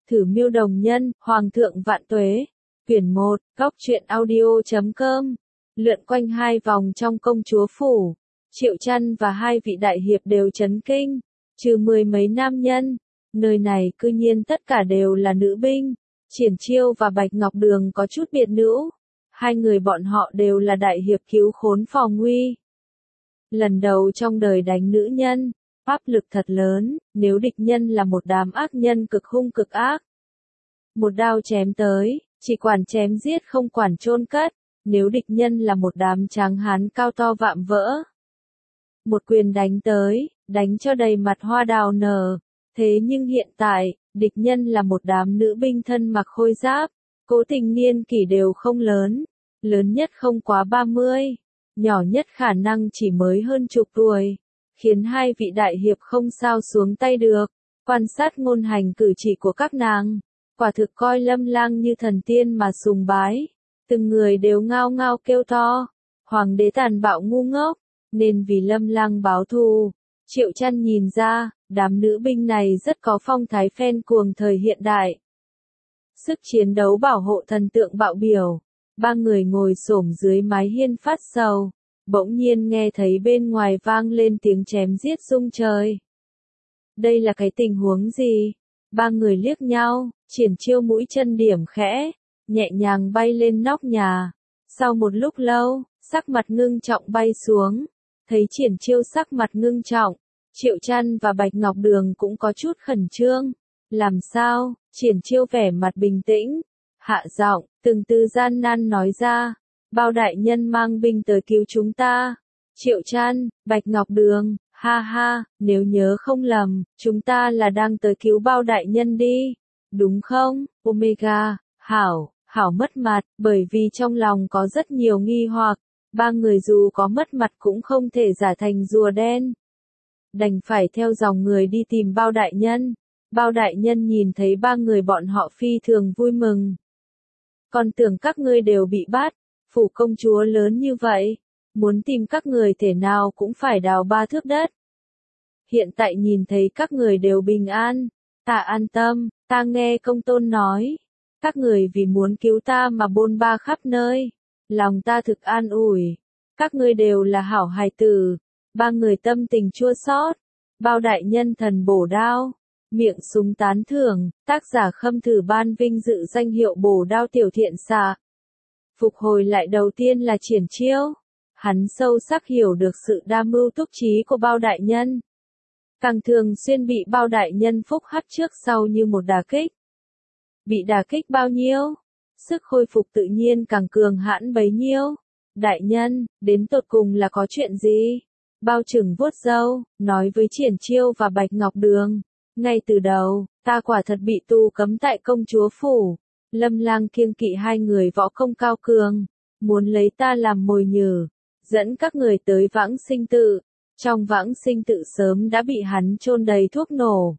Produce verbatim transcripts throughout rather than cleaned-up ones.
Thử miêu đồng nhân, Hoàng thượng vạn tuế. Quyển một, góc truyện audio chấm com. Lượn quanh hai vòng trong công chúa phủ. Triệu Chăn và hai vị đại hiệp đều chấn kinh. Trừ mười mấy nam nhân. Nơi này cư nhiên tất cả đều là nữ binh. Triển Chiêu và Bạch Ngọc Đường có chút biệt nữ. Hai người bọn họ đều là đại hiệp cứu khốn phò nguy. Lần đầu trong đời đánh nữ nhân. Áp lực thật lớn, nếu địch nhân là một đám ác nhân cực hung cực ác. Một đao chém tới, chỉ quản chém giết không quản chôn cất, nếu địch nhân là một đám tráng hán cao to vạm vỡ. Một quyền đánh tới, đánh cho đầy mặt hoa đào nở. Thế nhưng hiện tại, địch nhân là một đám nữ binh thân mặc khôi giáp, cố tình niên kỷ đều không lớn, lớn nhất không quá ba mươi, nhỏ nhất khả năng chỉ mới hơn chục tuổi. Khiến hai vị đại hiệp không sao xuống tay được, quan sát ngôn hành cử chỉ của các nàng, quả thực coi Lâm Lang như thần tiên mà sùng bái, từng người đều ngao ngao kêu to, hoàng đế tàn bạo ngu ngốc, nên vì Lâm Lang báo thù. Triệu Chăn nhìn ra, đám nữ binh này rất có phong thái phen cuồng thời hiện đại. Sức chiến đấu bảo hộ thần tượng bạo biểu, ba người ngồi xổm dưới mái hiên phát sầu. Bỗng nhiên nghe thấy bên ngoài vang lên tiếng chém giết rung trời. Đây là cái tình huống gì? Ba người liếc nhau, Triển Chiêu mũi chân điểm khẽ, nhẹ nhàng bay lên nóc nhà. Sau một lúc lâu, sắc mặt ngưng trọng bay xuống. Thấy Triển Chiêu sắc mặt ngưng trọng, Triệu Chăn và Bạch Ngọc Đường cũng có chút khẩn trương. Làm sao? Triển Chiêu vẻ mặt bình tĩnh, hạ giọng, từng từ gian nan nói ra. Bao đại nhân mang binh tới cứu chúng ta. Triệu Chăn, Bạch Ngọc Đường, ha ha, nếu nhớ không lầm, chúng ta là đang tới cứu bao đại nhân đi. Đúng không, Omega, hảo, hảo mất mặt, bởi vì trong lòng có rất nhiều nghi hoặc. Ba người dù có mất mặt cũng không thể giả thành rùa đen. Đành phải theo dòng người đi tìm bao đại nhân. Bao đại nhân nhìn thấy ba người bọn họ phi thường vui mừng. Còn tưởng các ngươi đều bị bắt. Phủ công chúa lớn như vậy, muốn tìm các người thể nào cũng phải đào ba thước đất. Hiện tại nhìn thấy các người đều bình an, ta an tâm, ta nghe công tôn nói. Các người vì muốn cứu ta mà bôn ba khắp nơi, lòng ta thực an ủi. Các ngươi đều là hảo hài tử, ba người tâm tình chua xót. Bao đại nhân thần bổ đao, miệng súng tán thưởng, tác giả Khâm Thử ban vinh dự danh hiệu bổ đao tiểu thiện xạ. Phục hồi lại đầu tiên là Triển Chiêu. Hắn sâu sắc hiểu được sự đa mưu túc trí của bao đại nhân. Càng thường xuyên bị bao đại nhân phúc hắc trước sau như một đả kích. Bị đả kích bao nhiêu, sức khôi phục tự nhiên càng cường hãn bấy nhiêu. Đại nhân, đến tột cùng là có chuyện gì? Bao Trừng vuốt râu, nói với Triển Chiêu và Bạch Ngọc Đường. Ngay từ đầu, ta quả thật bị tù cấm tại công chúa phủ. Lâm Lang kiêng kỵ hai người võ công cao cường, muốn lấy ta làm mồi nhử, dẫn các người tới vãng sinh tự. Trong vãng sinh tự sớm đã bị hắn chôn đầy thuốc nổ.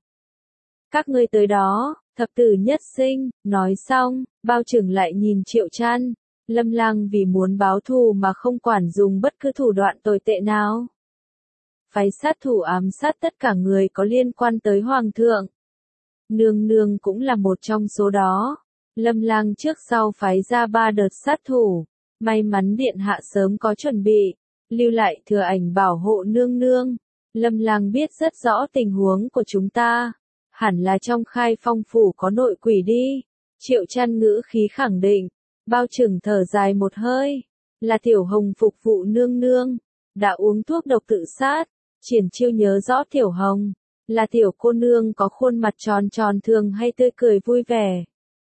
Các ngươi tới đó, thập tử nhất sinh. Nói xong, Bao Trừng lại nhìn Triệu Chăn. Lâm Lang vì muốn báo thù mà không quản dùng bất cứ thủ đoạn tồi tệ nào. Phái sát thủ ám sát tất cả người có liên quan tới Hoàng thượng. Nương nương cũng là một trong số đó. Lâm Lang trước sau phái ra ba đợt sát thủ, may mắn điện hạ sớm có chuẩn bị, lưu lại thừa ảnh bảo hộ nương nương. Lâm Lang biết rất rõ tình huống của chúng ta, hẳn là trong Khai Phong phủ có nội quỷ đi. Triệu Chăn ngữ khí khẳng định, Bao Trừng thở dài một hơi, là Tiểu Hồng phục vụ nương nương, đã uống thuốc độc tự sát. Triển Chiêu nhớ rõ Tiểu Hồng, là tiểu cô nương có khuôn mặt tròn tròn thường hay tươi cười vui vẻ.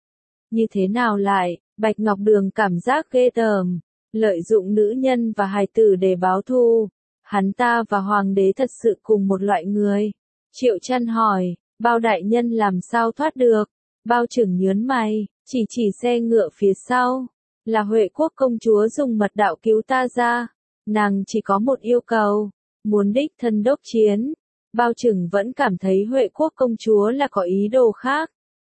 Như thế nào lại, Bạch Ngọc Đường cảm giác ghê tởm, lợi dụng nữ nhân và hài tử để báo thù. Hắn ta và hoàng đế thật sự cùng một loại người. Triệu Chăn hỏi, bao đại nhân làm sao thoát được? Bao Trừng nhớn mày, chỉ chỉ xe ngựa phía sau. Là Huệ Quốc công chúa dùng mật đạo cứu ta ra. Nàng chỉ có một yêu cầu, muốn đích thân đốc chiến. Bao Trừng vẫn cảm thấy Huệ Quốc công chúa là có ý đồ khác.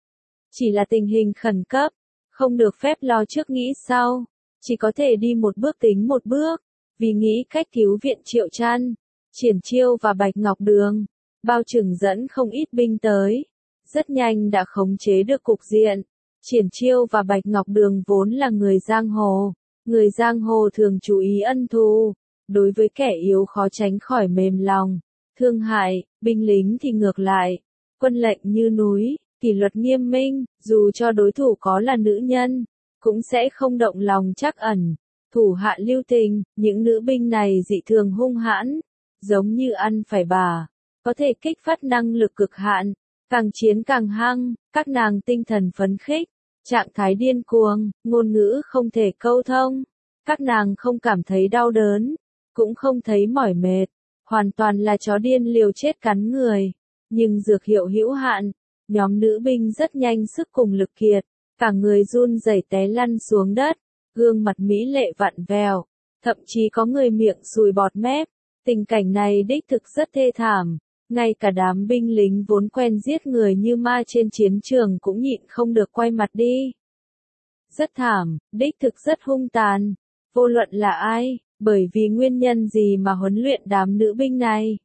Chỉ là tình hình khẩn cấp, không được phép lo trước nghĩ sau, chỉ có thể đi một bước tính một bước, vì nghĩ cách cứu viện Triệu Chăn, Triển Chiêu và Bạch Ngọc Đường. Bao Trừng dẫn không ít binh tới, rất nhanh đã khống chế được cục diện. Triển Chiêu và Bạch Ngọc Đường vốn là người giang hồ, người giang hồ thường chú ý ân thù, đối với kẻ yếu khó tránh khỏi mềm lòng, thương hại, binh lính thì ngược lại, quân lệnh như núi, kỷ luật nghiêm minh, dù cho đối thủ có là nữ nhân, cũng sẽ không động lòng trắc ẩn, thủ hạ lưu tình, những nữ binh này dị thường hung hãn, giống như ăn phải bà, có thể kích phát năng lực cực hạn, càng chiến càng hăng, các nàng tinh thần phấn khích, trạng thái điên cuồng, ngôn ngữ không thể câu thông, các nàng không cảm thấy đau đớn, cũng không thấy mỏi mệt, hoàn toàn là chó điên liều chết cắn người, nhưng dược hiệu hữu hạn, nhóm nữ binh rất nhanh sức cùng lực kiệt, cả người run rẩy té lăn xuống đất, gương mặt mỹ lệ vặn vẹo, thậm chí có người miệng sùi bọt mép, tình cảnh này đích thực rất thê thảm, ngay cả đám binh lính vốn quen giết người như ma trên chiến trường cũng nhịn không được quay mặt đi. Rất thảm, đích thực rất hung tàn, vô luận là ai, bởi vì nguyên nhân gì mà huấn luyện đám nữ binh này?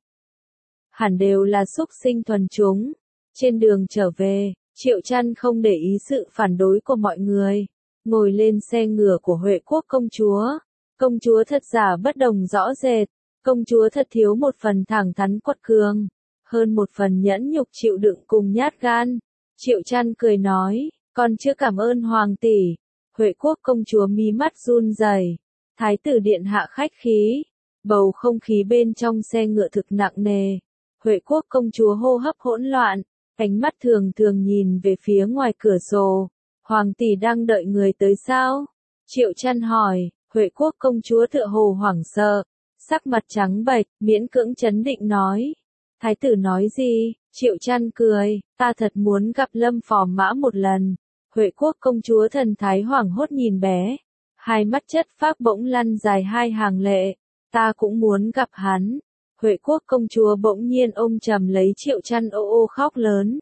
Hẳn đều là súc sinh thuần chúng. Trên đường trở về, Triệu Chăn không để ý sự phản đối của mọi người, ngồi lên xe ngựa của Huệ Quốc công chúa. Công chúa thật giả bất đồng rõ rệt, công chúa thật thiếu một phần thẳng thắn quật cường, hơn một phần nhẫn nhục chịu đựng cùng nhát gan. Triệu Chăn cười nói, con chưa cảm ơn hoàng tỷ. Huệ Quốc công chúa mí mắt run rẩy. Thái tử điện hạ khách khí, bầu không khí bên trong xe ngựa thực nặng nề. Huệ Quốc công chúa hô hấp hỗn loạn, ánh mắt thường thường nhìn về phía ngoài cửa sổ. Hoàng tỷ đang đợi người tới sao? Triệu Chăn hỏi. Huệ Quốc công chúa tựa hồ hoảng sợ, sắc mặt trắng bệch, miễn cưỡng trấn định nói. Thái tử nói gì? Triệu Chăn cười, ta thật muốn gặp Lâm Phò Mã một lần. Huệ Quốc công chúa thần thái hoảng hốt nhìn bé, hai mắt chất phác bỗng lăn dài hai hàng lệ, ta cũng muốn gặp hắn. Huệ Quốc công chúa bỗng nhiên ôm chầm lấy Triệu Chăn ô ô khóc lớn.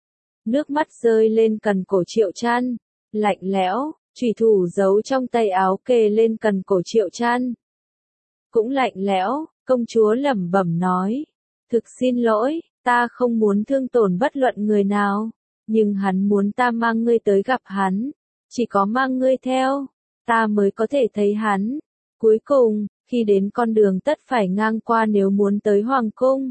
Nước mắt rơi lên cần cổ Triệu Chăn, lạnh lẽo, chủy thủ giấu trong tay áo kề lên cần cổ Triệu Chăn. Cũng lạnh lẽo, công chúa lẩm bẩm nói, thực xin lỗi, ta không muốn thương tổn bất luận người nào, nhưng hắn muốn ta mang ngươi tới gặp hắn, chỉ có mang ngươi theo, ta mới có thể thấy hắn. Cuối cùng, khi đến con đường tất phải ngang qua nếu muốn tới hoàng cung.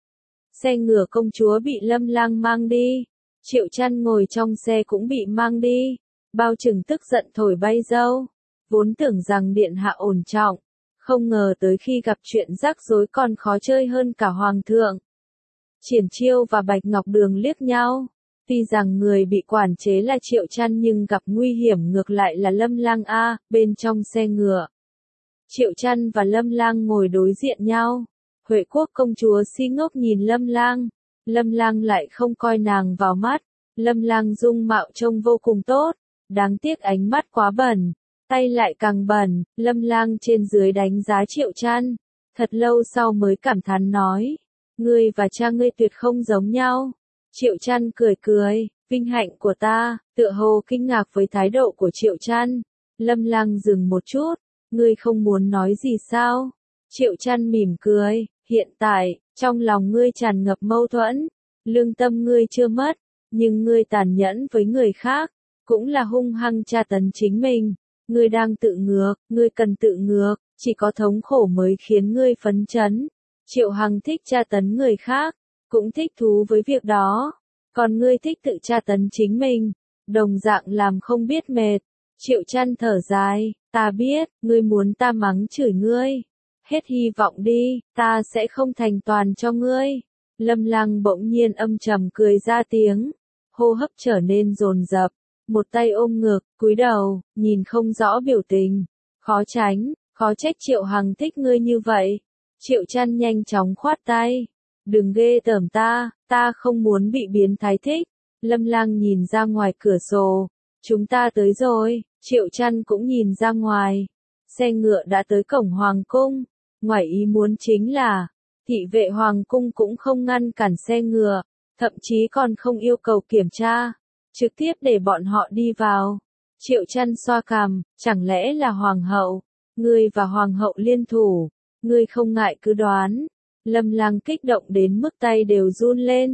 Xe ngựa công chúa bị Lâm Lang mang đi, Triệu Chăn ngồi trong xe cũng bị mang đi, bao trừng tức giận thổi bay râu, vốn tưởng rằng điện hạ ổn trọng, không ngờ tới khi gặp chuyện rắc rối còn khó chơi hơn cả hoàng thượng. Triển Chiêu và Bạch Ngọc Đường liếc nhau, tuy rằng người bị quản chế là Triệu Chăn nhưng gặp nguy hiểm ngược lại là Lâm Lang a, bên trong xe ngựa. Triệu Chăn và Lâm Lang ngồi đối diện nhau. Huệ Quốc công chúa si ngốc nhìn Lâm Lang, Lâm Lang lại không coi nàng vào mắt. Lâm Lang dung mạo trông vô cùng tốt, đáng tiếc ánh mắt quá bẩn, tay lại càng bẩn. Lâm Lang trên dưới đánh giá Triệu Chăn, thật lâu sau mới cảm thán nói, ngươi và cha ngươi tuyệt không giống nhau. Triệu Chăn cười cười, vinh hạnh của ta, tựa hồ kinh ngạc với thái độ của Triệu Chăn. Lâm Lang dừng một chút, ngươi không muốn nói gì sao? Triệu Chăn mỉm cười, hiện tại, trong lòng ngươi tràn ngập mâu thuẫn, lương tâm ngươi chưa mất, nhưng ngươi tàn nhẫn với người khác, cũng là hung hăng tra tấn chính mình, ngươi đang tự ngược, ngươi cần tự ngược, chỉ có thống khổ mới khiến ngươi phấn chấn. Triệu Hằng thích tra tấn người khác, cũng thích thú với việc đó, còn ngươi thích tự tra tấn chính mình, đồng dạng làm không biết mệt. Triệu Chăn thở dài, ta biết, ngươi muốn ta mắng chửi ngươi, hết hy vọng đi, ta sẽ không thành toàn cho ngươi. Lâm Lang bỗng nhiên âm trầm cười ra tiếng, hô hấp trở nên dồn dập, một tay ôm ngực, cúi đầu, nhìn không rõ biểu tình, khó tránh, khó trách Triệu Hằng thích ngươi như vậy. Triệu Chăn nhanh chóng khoát tay, đừng ghê tởm ta, ta không muốn bị biến thái thích. Lâm Lang nhìn ra ngoài cửa sổ, chúng ta tới rồi. Triệu Chăn cũng nhìn ra ngoài, xe ngựa đã tới cổng hoàng cung, ngoài ý muốn chính là, thị vệ hoàng cung cũng không ngăn cản xe ngựa, thậm chí còn không yêu cầu kiểm tra, trực tiếp để bọn họ đi vào. Triệu Chăn xoa cằm, chẳng lẽ là hoàng hậu, ngươi và hoàng hậu liên thủ, ngươi không ngại cứ đoán. Lâm Lang kích động đến mức tay đều run lên,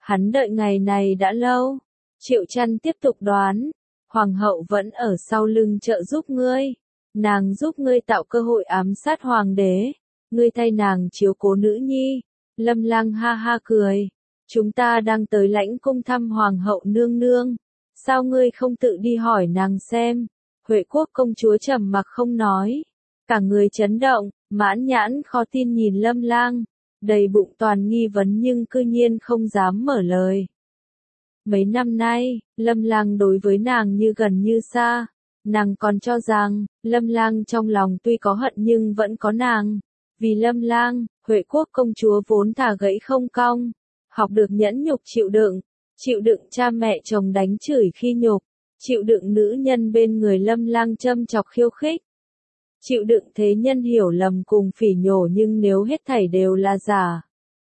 Hắn đợi ngày này đã lâu. Triệu Chăn tiếp tục đoán. Hoàng hậu vẫn ở sau lưng trợ giúp ngươi. Nàng giúp ngươi tạo cơ hội ám sát hoàng đế. Ngươi thay nàng chiếu cố nữ nhi. Lâm Lang ha ha cười. Chúng ta đang tới lãnh cung thăm hoàng hậu nương nương. Sao ngươi không tự đi hỏi nàng xem? Huệ quốc công chúa trầm mặc không nói. Cả người chấn động, mãn nhãn khó tin nhìn Lâm Lang. Đầy bụng toàn nghi vấn nhưng cư nhiên không dám mở lời. Mấy năm nay, Lâm Lang đối với nàng như gần như xa. Nàng còn cho rằng, Lâm Lang trong lòng tuy có hận nhưng vẫn có nàng. Vì Lâm Lang, Huệ quốc công chúa vốn thà gãy không cong. Học được nhẫn nhục chịu đựng. Chịu đựng cha mẹ chồng đánh chửi khi nhục. Chịu đựng nữ nhân bên người Lâm Lang châm chọc khiêu khích. Chịu đựng thế nhân hiểu lầm cùng phỉ nhổ nhưng nếu hết thảy đều là giả.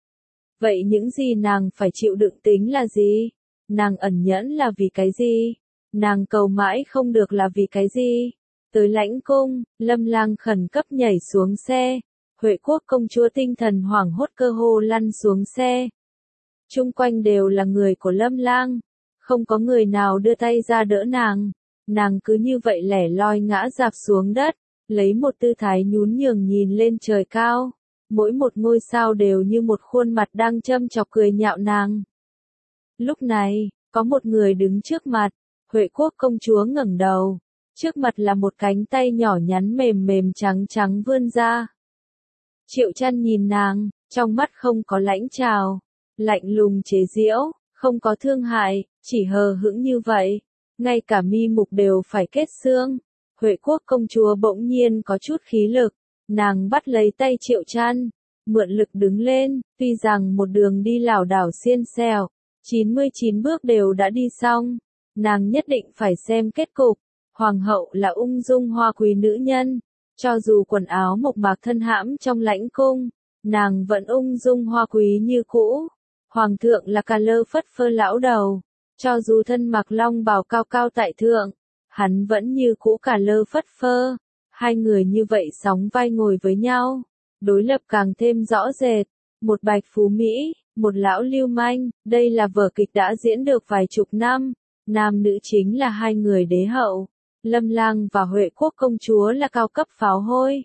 Vậy những gì nàng phải chịu đựng tính là gì? Nàng ẩn nhẫn là vì cái gì? Nàng cầu mãi không được là vì cái gì? Tới lãnh cung, Lâm Lang khẩn cấp nhảy xuống xe. Huệ quốc công chúa tinh thần hoảng hốt cơ hồ lăn xuống xe. Chung quanh đều là người của Lâm Lang. Không có người nào đưa tay ra đỡ nàng. Nàng cứ như vậy lẻ loi ngã rạp xuống đất. Lấy một tư thái nhún nhường nhìn lên trời cao. Mỗi một ngôi sao đều như một khuôn mặt đang châm chọc cười nhạo nàng. Lúc này, có một người đứng trước mặt. Huệ quốc công chúa ngẩng đầu. Trước mặt là một cánh tay nhỏ nhắn mềm mềm trắng trắng vươn ra. Triệu Chăn nhìn nàng, trong mắt không có lãnh trào, lạnh lùng chế giễu, không có thương hại, chỉ hờ hững như vậy. Ngay cả mi mục đều phải kết xương. Huệ quốc công chúa bỗng nhiên có chút khí lực. Nàng bắt lấy tay Triệu Chăn, mượn lực đứng lên, tuy rằng một đường đi lảo đảo xiên xèo, chín mươi chín bước đều đã đi xong. Nàng nhất định phải xem kết cục. Hoàng hậu là ung dung hoa quý nữ nhân. Cho dù quần áo mộc mạc thân hãm trong lãnh cung, nàng vẫn ung dung hoa quý như cũ. Hoàng thượng là cà lơ phất phơ lão đầu. Cho dù thân mặc long bào cao cao tại thượng, hắn vẫn như cũ cà lơ phất phơ. Hai người như vậy sóng vai ngồi với nhau. Đối lập càng thêm rõ rệt. Một bạch phú Mỹ, một lão lưu manh. Đây là vở kịch đã diễn được vài chục năm. Nam nữ chính là hai người đế hậu. Lâm Lang và Huệ quốc công chúa là cao cấp pháo hôi.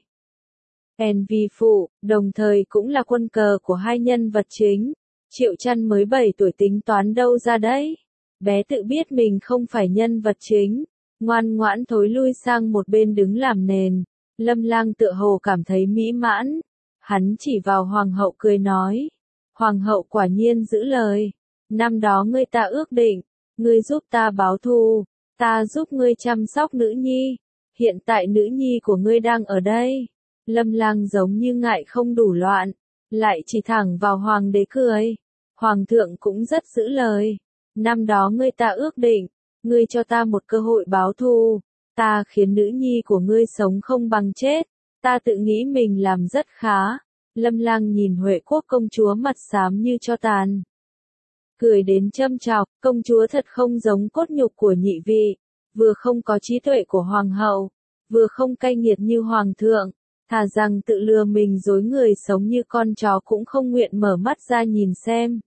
En vi phụ, đồng thời cũng là quân cờ của hai nhân vật chính. Triệu Chăn mới bảy tuổi tính toán đâu ra đấy. Bé tự biết mình không phải nhân vật chính. Ngoan ngoãn thối lui sang một bên đứng làm nền. Lâm Lang tựa hồ cảm thấy mỹ mãn. Hắn chỉ vào hoàng hậu cười nói. Hoàng hậu quả nhiên giữ lời. Năm đó ngươi ta ước định. Ngươi giúp ta báo thù. Ta giúp ngươi chăm sóc nữ nhi. Hiện tại nữ nhi của ngươi đang ở đây. Lâm Lang giống như ngại không đủ loạn. Lại chỉ thẳng vào hoàng đế cười. Hoàng thượng cũng rất giữ lời. Năm đó ngươi ta ước định. Ngươi cho ta một cơ hội báo thù. Ta khiến nữ nhi của ngươi sống không bằng chết. Ta tự nghĩ mình làm rất khá. Lâm Lang nhìn Huệ quốc công chúa mặt xám như tro tàn. Cười đến châm chọc, công chúa thật không giống cốt nhục của nhị vị. Vừa không có trí tuệ của hoàng hậu. Vừa không cay nghiệt như hoàng thượng. Thà rằng tự lừa mình dối người sống như con chó cũng không nguyện mở mắt ra nhìn xem.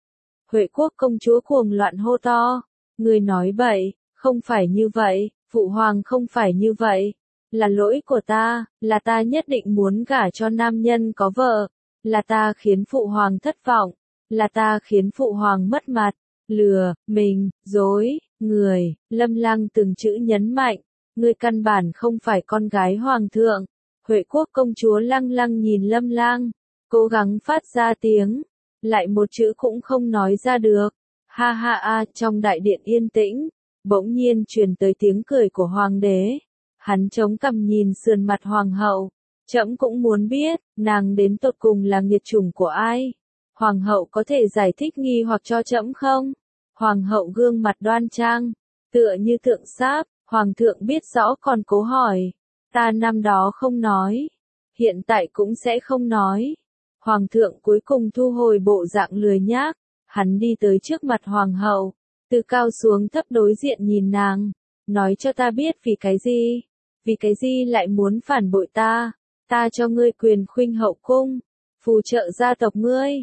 Huệ quốc công chúa cuồng loạn hô to. Người nói bậy, không phải như vậy, phụ hoàng không phải như vậy. Là lỗi của ta, là ta nhất định muốn gả cho nam nhân có vợ. Là ta khiến phụ hoàng thất vọng. Là ta khiến phụ hoàng mất mặt. Lừa, mình, dối, người. Lâm Lang từng chữ nhấn mạnh. Ngươi căn bản không phải con gái hoàng thượng. Huệ quốc công chúa lăng lăng nhìn Lâm Lang. Cố gắng phát ra tiếng. Lại một chữ cũng không nói ra được. Ha ha a, trong đại điện yên tĩnh, bỗng nhiên truyền tới tiếng cười của hoàng đế. Hắn chống cằm nhìn sườn mặt hoàng hậu. Trẫm cũng muốn biết, nàng đến tột cùng là nghiệt chủng của ai? Hoàng hậu có thể giải thích nghi hoặc cho trẫm không? Hoàng hậu gương mặt đoan trang, tựa như tượng sáp, hoàng thượng biết rõ còn cố hỏi. Ta năm đó không nói, hiện tại cũng sẽ không nói. Hoàng thượng cuối cùng thu hồi bộ dạng lười nhác. Hắn đi tới trước mặt hoàng hậu, từ cao xuống thấp đối diện nhìn nàng, nói cho ta biết vì cái gì, vì cái gì lại muốn phản bội ta, ta cho ngươi quyền khuynh hậu cung, phù trợ gia tộc ngươi,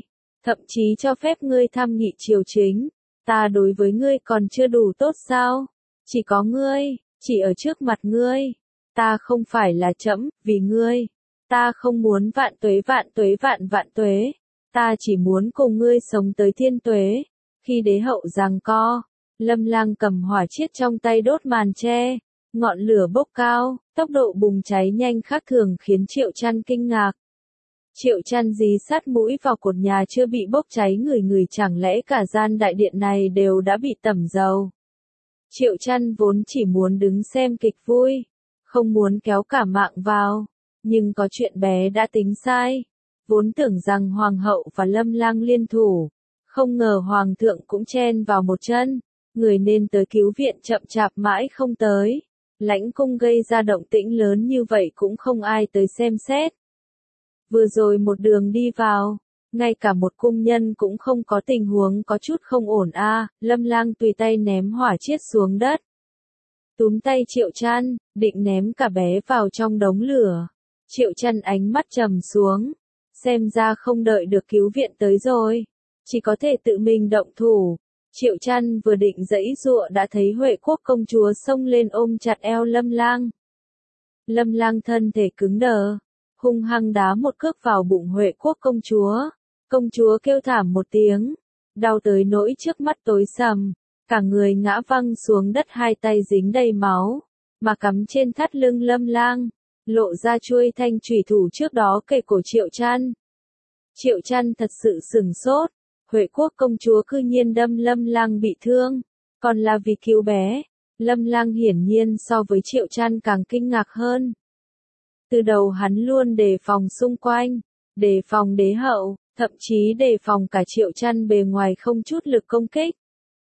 thậm chí cho phép ngươi tham nghị triều chính. Ta đối với ngươi còn chưa đủ tốt sao? Chỉ có ngươi, chỉ ở trước mặt ngươi. Ta không phải là trẫm, vì ngươi. Ta không muốn vạn tuế vạn tuế vạn vạn tuế. Ta chỉ muốn cùng ngươi sống tới thiên tuế. Khi đế hậu giằng co, Lâm Lang cầm hỏa chiết trong tay đốt màn tre. Ngọn lửa bốc cao, tốc độ bùng cháy nhanh khác thường khiến Triệu Chăn kinh ngạc. Triệu Chăn dí sát mũi vào cột nhà chưa bị bốc cháy người người chẳng lẽ cả gian đại điện này đều đã bị tẩm dầu. Triệu Chăn vốn chỉ muốn đứng xem kịch vui, không muốn kéo cả mạng vào, nhưng có chuyện bé đã tính sai. Vốn tưởng rằng Hoàng hậu và Lâm Lang liên thủ, không ngờ Hoàng thượng cũng chen vào một chân, người nên tới cứu viện chậm chạp mãi không tới. Lãnh cung gây ra động tĩnh lớn như vậy cũng không ai tới xem xét. Vừa rồi một đường đi vào, ngay cả một cung nhân cũng không có tình huống có chút không ổn a. À, Lâm Lang tùy tay ném hỏa chiết xuống đất. Túm tay Triệu Chăn, định ném cả bé vào trong đống lửa. Triệu Chăn ánh mắt trầm xuống, xem ra không đợi được cứu viện tới rồi, chỉ có thể tự mình động thủ. Triệu Chăn vừa định giãy giụa đã thấy Huệ Quốc công chúa xông lên ôm chặt eo Lâm Lang. Lâm Lang thân thể cứng đờ, hung hăng đá một cước vào bụng Huệ Quốc công chúa. Công chúa kêu thảm một tiếng, đau tới nỗi trước mắt tối sầm, cả người ngã văng xuống đất, hai tay dính đầy máu, mà cắm trên thắt lưng Lâm Lang, lộ ra chuôi thanh chủy thủ trước đó kề cổ Triệu Chăn. Triệu Chăn thật sự sửng sốt. Huệ Quốc công chúa cư nhiên đâm Lâm Lang bị thương, còn là vì cứu bé. Lâm Lang hiển nhiên so với Triệu Chăn càng kinh ngạc hơn. Từ đầu hắn luôn đề phòng xung quanh, đề phòng đế hậu, thậm chí đề phòng cả Triệu Chăn bề ngoài không chút lực công kích.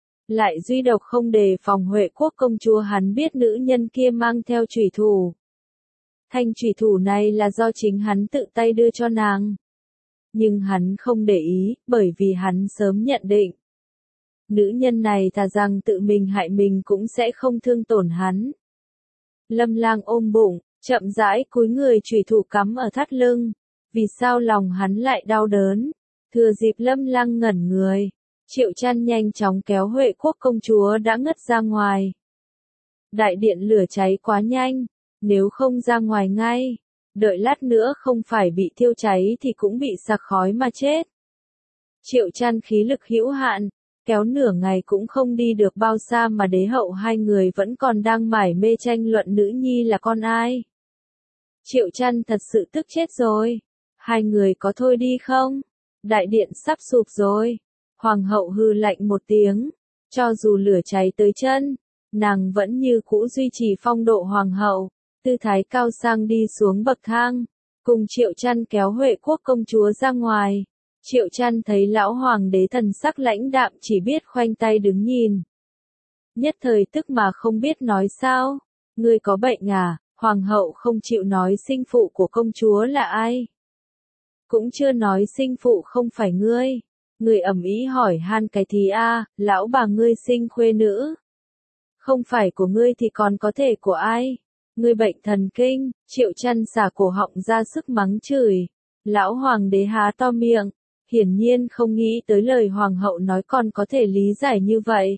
Lại duy độc không đề phòng Huệ Quốc công chúa, hắn biết nữ nhân kia mang theo chủy thủ. Thanh chủy thủ này là do chính hắn tự tay đưa cho nàng. Nhưng hắn không để ý, bởi vì hắn sớm nhận định. Nữ nhân này thà rằng tự mình hại mình cũng sẽ không thương tổn hắn. Lâm Lang ôm bụng, chậm rãi cúi người, chủy thủ cắm ở thắt lưng. Vì sao lòng hắn lại đau đớn? Thừa dịp Lâm Lang ngẩn người, Triệu Chăn nhanh chóng kéo Huệ Quốc công chúa đã ngất ra ngoài. Đại điện lửa cháy quá nhanh, nếu không ra ngoài ngay, đợi lát nữa không phải bị thiêu cháy thì cũng bị sặc khói mà chết. Triệu Chăn khí lực hữu hạn, kéo nửa ngày cũng không đi được bao xa mà đế hậu hai người vẫn còn đang mải mê tranh luận nữ nhi là con ai. Triệu Chăn thật sự tức chết rồi. Hai người có thôi đi không? Đại điện sắp sụp rồi. Hoàng hậu hừ lạnh một tiếng. Cho dù lửa cháy tới chân, nàng vẫn như cũ duy trì phong độ hoàng hậu. Tư thái cao sang đi xuống bậc thang, cùng Triệu Chăn kéo Huệ Quốc công chúa ra ngoài. Triệu Chăn thấy lão hoàng đế thần sắc lãnh đạm, chỉ biết khoanh tay đứng nhìn. Nhất thời tức mà không biết nói sao. Ngươi có bệnh à? Hoàng hậu không chịu nói sinh phụ của công chúa là ai. Cũng chưa nói sinh phụ không phải ngươi. Người ầm ĩ hỏi han cái thì a, lão bà ngươi sinh khuê nữ. Không phải của ngươi thì còn có thể của ai? Ngươi bệnh thần kinh. Triệu Chăn xả cổ họng ra sức mắng chửi. Lão hoàng đế há to miệng, hiển nhiên không nghĩ tới lời hoàng hậu nói còn có thể lý giải như vậy.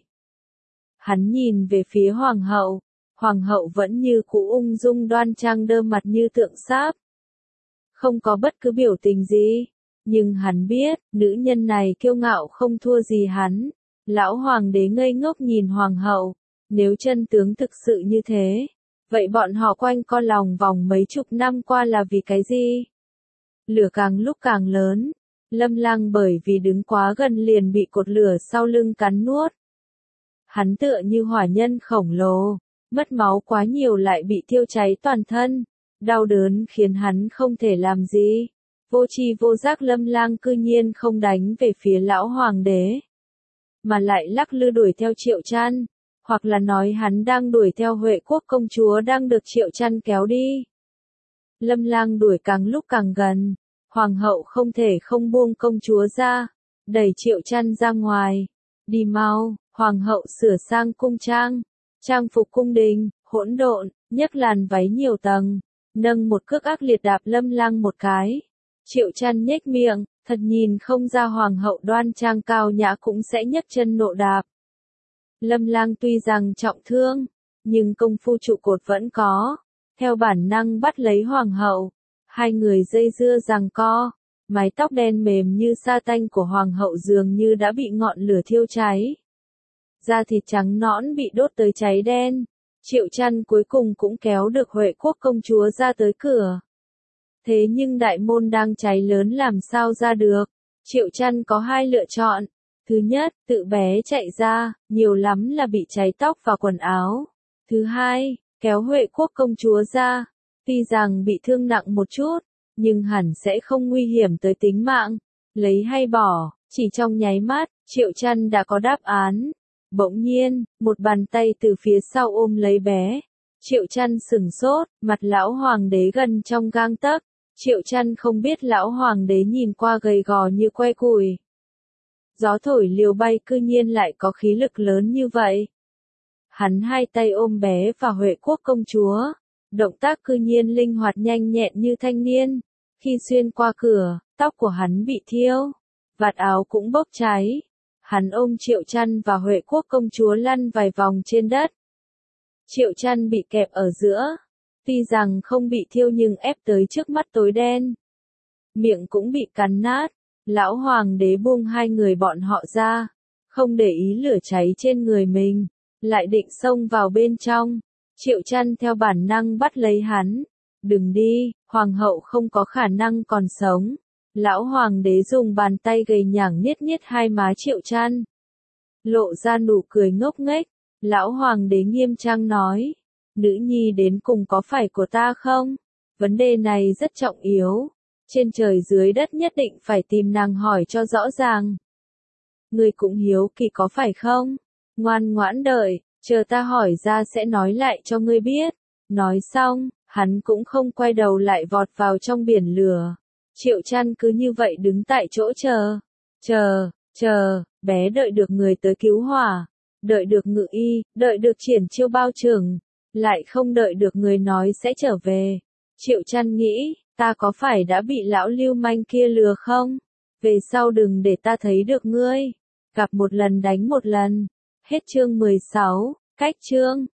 Hắn nhìn về phía hoàng hậu, hoàng hậu vẫn như cũ ung dung đoan trang đơ mặt như tượng sáp. Không có bất cứ biểu tình gì, nhưng hắn biết, nữ nhân này kiêu ngạo không thua gì hắn. Lão hoàng đế ngây ngốc nhìn hoàng hậu, nếu chân tướng thực sự như thế, vậy bọn họ quanh co lòng vòng mấy chục năm qua là vì cái gì? Lửa càng lúc càng lớn, Lâm Lang bởi vì đứng quá gần liền bị cột lửa sau lưng cắn nuốt. Hắn tựa như hỏa nhân khổng lồ, mất máu quá nhiều lại bị thiêu cháy toàn thân, đau đớn khiến hắn không thể làm gì. Vô tri vô giác Lâm Lang cư nhiên không đánh về phía lão hoàng đế, mà lại lắc lư đuổi theo Triệu Chăn, hoặc là nói hắn đang đuổi theo Huệ Quốc công chúa đang được Triệu Chăn kéo đi. Lâm Lang đuổi càng lúc càng gần, hoàng hậu không thể không buông công chúa ra, đẩy Triệu Chăn ra ngoài. Đi mau. Hoàng hậu sửa sang cung trang, trang phục cung đình, hỗn độn, nhấc làn váy nhiều tầng, nâng một cước ác liệt đạp Lâm Lang một cái. Triệu Chân nhếch miệng, thật nhìn không ra hoàng hậu đoan trang cao nhã cũng sẽ nhấc chân nộ đạp. Lâm Lang tuy rằng trọng thương, nhưng công phu trụ cột vẫn có, theo bản năng bắt lấy hoàng hậu, hai người dây dưa giằng co, mái tóc đen mềm như sa tanh của hoàng hậu dường như đã bị ngọn lửa thiêu cháy. Da thịt trắng nõn bị đốt tới cháy đen, Triệu Chân cuối cùng cũng kéo được Huệ Quốc công chúa ra tới cửa. Thế nhưng đại môn đang cháy lớn làm sao ra được, Triệu Chân có hai lựa chọn. Thứ nhất, tự bé chạy ra, nhiều lắm là bị cháy tóc và quần áo. Thứ hai, kéo Huệ Quốc công chúa ra. Tuy rằng bị thương nặng một chút, nhưng hẳn sẽ không nguy hiểm tới tính mạng. Lấy hay bỏ, chỉ trong nháy mắt, Triệu Chân đã có đáp án. Bỗng nhiên, một bàn tay từ phía sau ôm lấy bé. Triệu Chân sửng sốt, mặt lão hoàng đế gần trong gang tấc. Triệu Chân không biết lão hoàng đế nhìn qua gầy gò như que củi. Gió thổi liều bay cư nhiên lại có khí lực lớn như vậy. Hắn hai tay ôm bé và Huệ Quốc công chúa, động tác cư nhiên linh hoạt nhanh nhẹn như thanh niên. Khi xuyên qua cửa, tóc của hắn bị thiêu, vạt áo cũng bốc cháy. Hắn ôm Triệu Chân và Huệ Quốc công chúa lăn vài vòng trên đất. Triệu Chân bị kẹp ở giữa, tuy rằng không bị thiêu nhưng ép tới trước mắt tối đen. Miệng cũng bị cắn nát. Lão hoàng đế buông hai người bọn họ ra, không để ý lửa cháy trên người mình, lại định xông vào bên trong. Triệu Chân theo bản năng bắt lấy hắn. Đừng đi, hoàng hậu không có khả năng còn sống. Lão hoàng đế dùng bàn tay gầy nhảng niết niết hai má Triệu Chân, lộ ra nụ cười ngốc nghếch. Lão hoàng đế nghiêm trang nói, nữ nhi đến cùng có phải của ta không? Vấn đề này rất trọng yếu. Trên trời dưới đất nhất định phải tìm nàng hỏi cho rõ ràng. Ngươi cũng hiếu kỳ có phải không? Ngoan ngoãn đợi, chờ ta hỏi ra sẽ nói lại cho ngươi biết. Nói xong, hắn cũng không quay đầu lại vọt vào trong biển lửa. Triệu Chân cứ như vậy đứng tại chỗ chờ. Chờ, chờ, bé đợi được người tới cứu hỏa, đợi được ngự y, đợi được triển chiêu bao trưởng, lại không đợi được người nói sẽ trở về. Triệu Chân nghĩ, ta có phải đã bị lão lưu manh kia lừa không? Về sau đừng để ta thấy được ngươi. Gặp một lần đánh một lần. Hết chương mười sáu, cách chương.